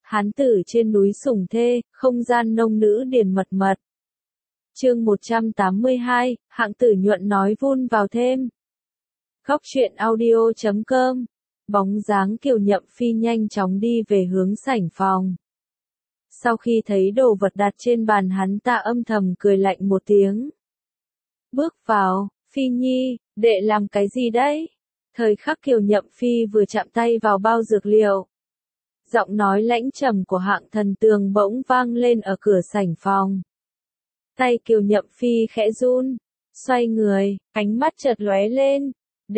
Hán tử trên núi sủng thê, không gian nông nữ điền mật mật. Chương 182, Hạng Tử Nhuận nói vun vào thêm. Góc truyện audio.com. Bóng dáng Kiều Nhậm Phi nhanh chóng đi về hướng sảnh phòng. Sau khi thấy đồ vật đặt trên bàn, hắn ta âm thầm cười lạnh một tiếng. Bước vào, Phi Nhi, đệ làm cái gì đấy? Thời khắc Kiều Nhậm Phi vừa chạm tay vào bao dược liệu, giọng nói lãnh trầm của Hạng Thần Tường bỗng vang lên ở cửa sảnh phòng. Tay Kiều Nhậm Phi khẽ run, xoay người, ánh mắt chợt lóe lên.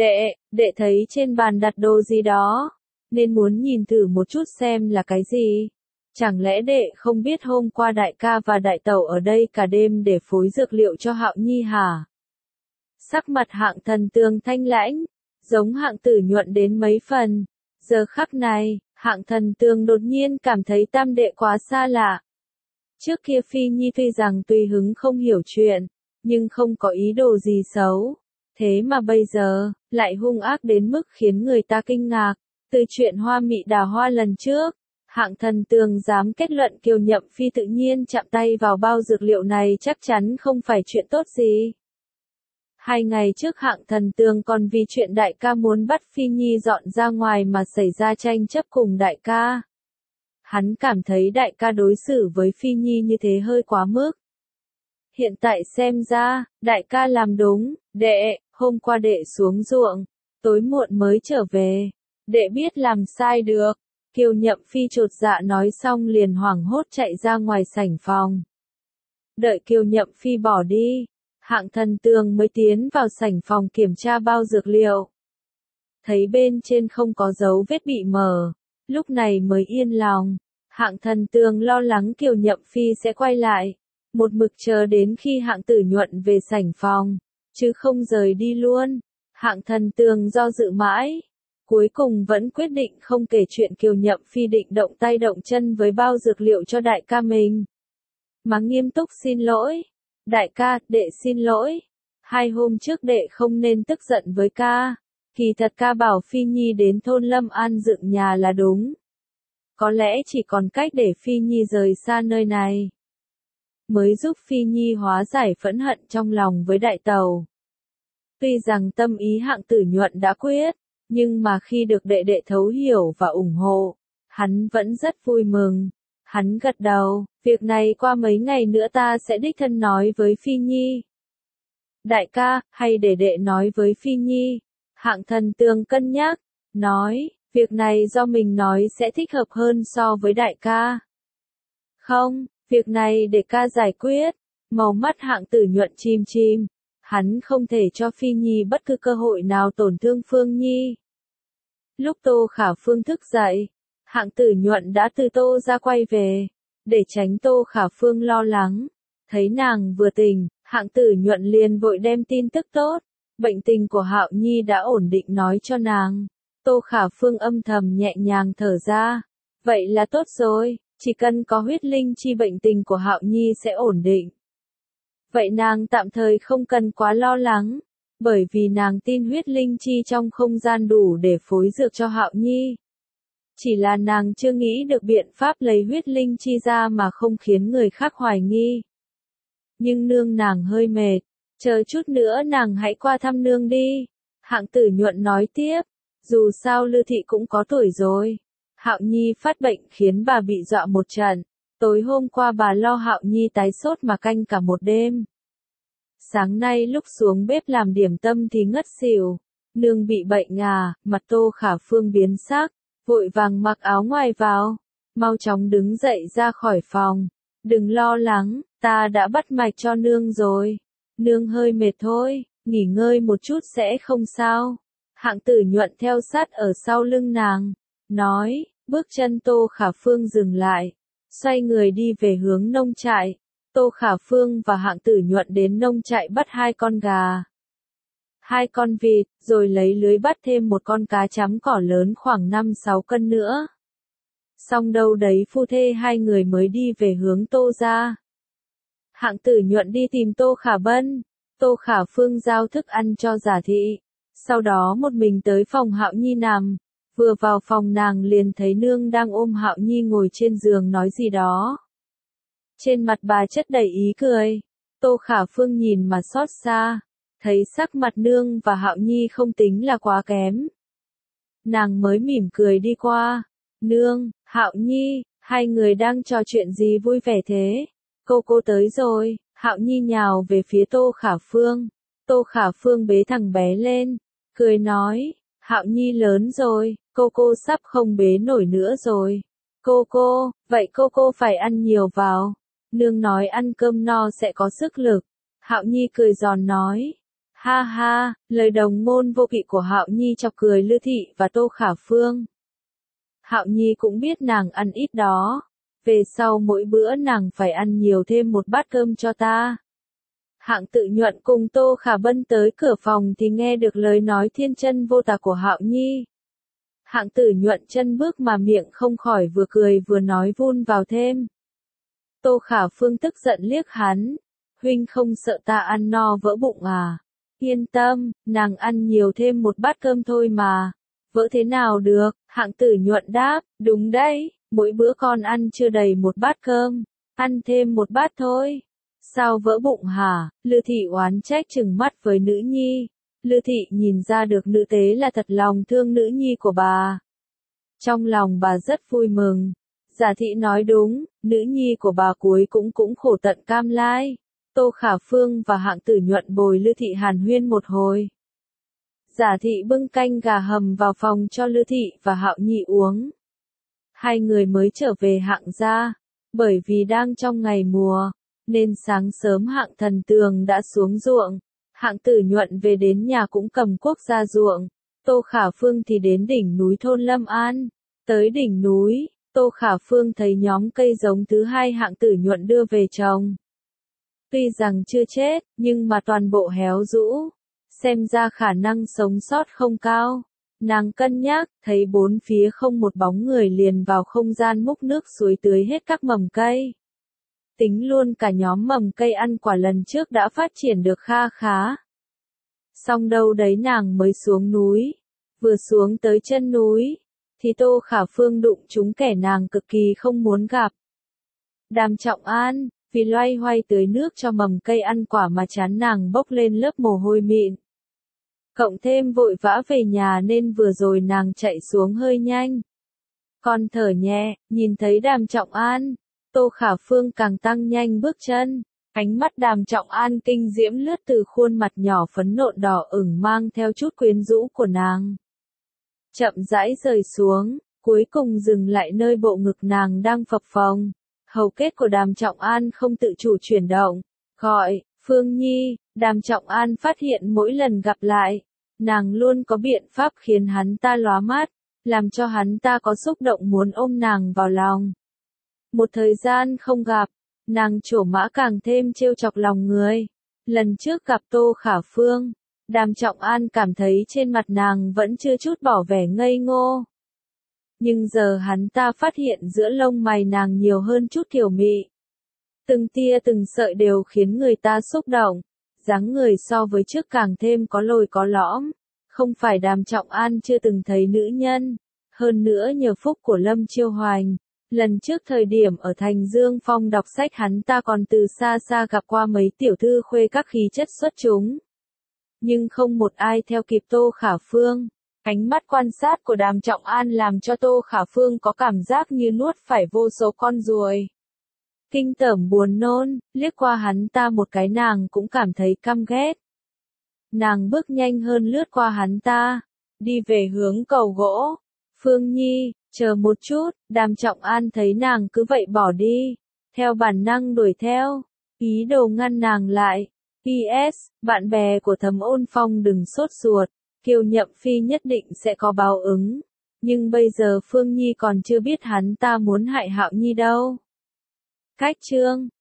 Đệ thấy trên bàn đặt đồ gì đó, nên muốn nhìn thử một chút xem là cái gì. Chẳng lẽ đệ không biết hôm qua đại ca và đại tẩu ở đây cả đêm để phối dược liệu cho Hạo Nhi hả? Sắc mặt Hạng Thần Tường thanh lãnh, giống Hạng Tử Nhuận đến mấy phần. Giờ khắc này, Hạng Thần Tường đột nhiên cảm thấy tam đệ quá xa lạ. Trước kia Phi Nhi tuy rằng tùy hứng không hiểu chuyện, nhưng không có ý đồ gì xấu. Thế mà bây giờ, lại hung ác đến mức khiến người ta kinh ngạc. Từ chuyện hoa mị đào hoa lần trước, Hạng Thần Tường dám kết luận Kiều Nhậm Phi tự nhiên chạm tay vào bao dược liệu này chắc chắn không phải chuyện tốt gì. 2 ngày trước Hạng Thần Tường còn vì chuyện đại ca muốn bắt Phi Nhi dọn ra ngoài mà xảy ra tranh chấp cùng đại ca. Hắn cảm thấy đại ca đối xử với Phi Nhi như thế hơi quá mức. Hiện tại xem ra, đại ca làm đúng. Đệ, hôm qua đệ xuống ruộng, tối muộn mới trở về. Đệ biết làm sai được. Kiều Nhậm Phi chột dạ nói xong liền hoảng hốt chạy ra ngoài sảnh phòng. Đợi Kiều Nhậm Phi bỏ đi, Hạng Thần Tường mới tiến vào sảnh phòng kiểm tra bao dược liệu. Thấy bên trên không có dấu vết bị mở, lúc này mới yên lòng. Hạng Thần Tường lo lắng Kiều Nhậm Phi sẽ quay lại, một mực chờ đến khi Hạng Tử Nhuận về sảnh phòng, chứ không rời đi luôn. Hạng Thần Tường do dự mãi, cuối cùng vẫn quyết định không kể chuyện Kiều Nhậm Phi định động tay động chân với bao dược liệu cho đại ca mình, mà nghiêm túc xin lỗi. Đại ca, đệ xin lỗi. 2 hôm trước đệ không nên tức giận với ca. Kỳ thật ca bảo Phi Nhi đến thôn Lâm An dựng nhà là đúng. Có lẽ chỉ còn cách để Phi Nhi rời xa nơi này, mới giúp Phi Nhi hóa giải phẫn hận trong lòng với đại tẩu. Tuy rằng tâm ý Hạng Tử Nhuận đã quyết, nhưng mà khi được đệ đệ thấu hiểu và ủng hộ, hắn vẫn rất vui mừng. Hắn gật đầu, việc này qua mấy ngày nữa ta sẽ đích thân nói với Phi Nhi. Đại ca, hay để đệ nói với Phi Nhi? Hạng Thần Tường cân nhắc, nói, việc này do mình nói sẽ thích hợp hơn so với đại ca. Không, việc này để ca giải quyết. Màu mắt Hạng Tử Nhuận chim chim, hắn không thể cho Phi Nhi bất cứ cơ hội nào tổn thương Phương Nhi. Lúc Tô Khả Phương thức dậy, Hạng Tử Nhuận đã từ Tô ra quay về, để tránh Tô Khả Phương lo lắng. Thấy nàng vừa tỉnh, Hạng Tử Nhuận liền vội đem tin tức tốt, bệnh tình của Hạo Nhi đã ổn định nói cho nàng. Tô Khả Phương âm thầm nhẹ nhàng thở ra. Vậy là tốt rồi, chỉ cần có huyết linh chi bệnh tình của Hạo Nhi sẽ ổn định. Vậy nàng tạm thời không cần quá lo lắng, bởi vì nàng tin huyết linh chi trong không gian đủ để phối dược cho Hạo Nhi. Chỉ là nàng chưa nghĩ được biện pháp lấy huyết linh chi ra mà không khiến người khác hoài nghi. Nhưng nương nàng hơi mệt, chờ chút nữa nàng hãy qua thăm nương đi. Hạng Tử Nhuận nói tiếp, dù sao Lư Thị cũng có tuổi rồi. Hạo Nhi phát bệnh khiến bà bị dọa một trận. Tối hôm qua bà lo Hạo Nhi tái sốt mà canh cả một đêm. Sáng nay lúc xuống bếp làm điểm tâm thì ngất xỉu. Nương bị bệnh à? Mặt Tô Khả Phương biến sắc, vội vàng mặc áo ngoài vào, mau chóng đứng dậy ra khỏi phòng. Đừng lo lắng, ta đã bắt mạch cho nương rồi. Nương hơi mệt thôi, nghỉ ngơi một chút sẽ không sao. Hạng Tử Nhuận theo sát ở sau lưng nàng, nói, bước chân Tô Khả Phương dừng lại, xoay người đi về hướng nông trại. Tô Khả Phương và Hạng Tử Nhuận đến nông trại bắt 2 con gà, 2 con vịt, rồi lấy lưới bắt thêm một con cá chấm cỏ lớn khoảng 5-6 cân nữa. Xong đâu đấy phu thê 2 người mới đi về hướng Tô ra. Hạng Tử Nhuận đi tìm Tô Khả Bân, Tô Khả Phương giao thức ăn cho Giả Thị, sau đó một mình tới phòng Hạo Nhi nằm, Vừa vào phòng nàng liền thấy nương đang ôm Hạo Nhi ngồi trên giường nói gì đó. Trên mặt bà chất đầy ý cười. Tô Khả Phương nhìn mà xót xa, thấy sắc mặt nương và Hạo Nhi không tính là quá kém. Nàng mới mỉm cười đi qua. Nương, Hạo Nhi, hai người đang trò chuyện gì vui vẻ thế? Cô tới rồi. Hạo Nhi nhào về phía Tô Khả Phương. Tô Khả Phương bế thằng bé lên, cười nói, Hạo Nhi lớn rồi, cô sắp không bế nổi nữa rồi. Vậy cô phải ăn nhiều vào. Nương nói ăn cơm no sẽ có sức lực. Hạo Nhi cười giòn nói. Ha ha, lời đồng ngôn vô kỵ của Hạo Nhi chọc cười Lư Thị và Tô Khả Phương. Hạo Nhi cũng biết nàng ăn ít đó. Về sau mỗi bữa nàng phải ăn nhiều thêm một bát cơm cho ta. Hạng Tự Nhuận cùng Tô Khả Bân tới cửa phòng thì nghe được lời nói thiên chân vô tà của Hạo Nhi. Hạng Tử Nhuận chân bước mà miệng không khỏi vừa cười vừa nói vun vào thêm. Tô Khả Phương tức giận liếc hắn. Huynh không sợ ta ăn no vỡ bụng à? Yên tâm, nàng ăn nhiều thêm một bát cơm thôi mà. Vỡ thế nào được? Hạng Tử Nhuận đáp, đúng đấy, mỗi bữa con ăn chưa đầy một bát cơm, ăn thêm một bát thôi. Sao vỡ bụng hả? Lư Thị oán trách trừng mắt với nữ nhi. Lư Thị nhìn ra được nữ tế là thật lòng thương nữ nhi của bà. Trong lòng bà rất vui mừng. Giả Thị nói đúng, nữ nhi của bà cuối cũng khổ tận cam lai. Tô Khả Phương và Hạng Tử Nhuận bồi Lư Thị hàn huyên một hồi. Giả Thị bưng canh gà hầm vào phòng cho Lư Thị và Hạo Nhi uống. Hai người mới trở về Hạng gia, bởi vì đang trong ngày mùa, nên sáng sớm Hạng Thần Tường đã xuống ruộng. Hạng Tử Nhuận về đến nhà cũng cầm cuốc ra ruộng. Tô Khả Phương thì đến đỉnh núi thôn Lâm An. Tới đỉnh núi, Tô Khả Phương thấy nhóm cây giống thứ hai Hạng Tử Nhuận đưa về trồng. Tuy rằng chưa chết, nhưng mà toàn bộ héo rũ. Xem ra khả năng sống sót không cao. Nàng cân nhắc, thấy bốn phía không một bóng người liền vào không gian múc nước suối tưới hết các mầm cây. Tính luôn cả nhóm mầm cây ăn quả lần trước đã phát triển được kha khá. Xong đâu đấy nàng mới xuống núi. Vừa xuống tới chân núi, thì Tô Khả Phương đụng trúng kẻ nàng cực kỳ không muốn gặp. Đàm Trọng An, vì loay hoay tưới nước cho mầm cây ăn quả mà trán nàng bốc lên lớp mồ hôi mịn. Cộng thêm vội vã về nhà nên vừa rồi nàng chạy xuống hơi nhanh. Còn thở nhẹ, nhìn thấy Đàm Trọng An, Tô Khả Phương càng tăng nhanh bước chân. Ánh mắt Đàm Trọng An kinh diễm lướt từ khuôn mặt nhỏ phấn nộn đỏ ửng mang theo chút quyến rũ của nàng. Chậm rãi rời xuống, cuối cùng dừng lại nơi bộ ngực nàng đang phập phồng. Hầu kết của Đàm Trọng An không tự chủ chuyển động. Gọi, Phương Nhi. Đàm Trọng An phát hiện mỗi lần gặp lại, nàng luôn có biện pháp khiến hắn ta lóa mắt, làm cho hắn ta có xúc động muốn ôm nàng vào lòng. Một thời gian không gặp, nàng trổ mã càng thêm trêu chọc lòng người. Lần trước gặp Tô Khả Phương, Đàm Trọng An cảm thấy trên mặt nàng vẫn chưa chút bỏ vẻ ngây ngô. Nhưng giờ hắn ta phát hiện giữa lông mày nàng nhiều hơn chút kiều mị. Từng tia từng sợi đều khiến người ta xúc động. Dáng người so với trước càng thêm có lồi có lõm. Không phải Đàm Trọng An chưa từng thấy nữ nhân. Hơn nữa nhờ phúc của Lâm Chiêu Hoành. Lần trước thời điểm ở Thành Dương Phong đọc sách hắn ta còn từ xa xa gặp qua mấy tiểu thư khuê các khí chất xuất chúng. Nhưng không một ai theo kịp Tô Khả Phương. Ánh mắt quan sát của Đàm Trọng An làm cho Tô Khả Phương có cảm giác như nuốt phải vô số con ruồi. Kinh tởm buồn nôn, liếc qua hắn ta một cái nàng cũng cảm thấy căm ghét. Nàng bước nhanh hơn lướt qua hắn ta, đi về hướng cầu gỗ. Phương Nhi, chờ một chút. Đàm Trọng An thấy nàng cứ vậy bỏ đi, theo bản năng đuổi theo, ý đồ ngăn nàng lại. PS, bạn bè của Thẩm Ôn Phong đừng sốt ruột, Kiều Nhậm Phi nhất định sẽ có báo ứng. Nhưng bây giờ Phương Nhi còn chưa biết hắn ta muốn hại Hạo Nhi đâu. Cách chương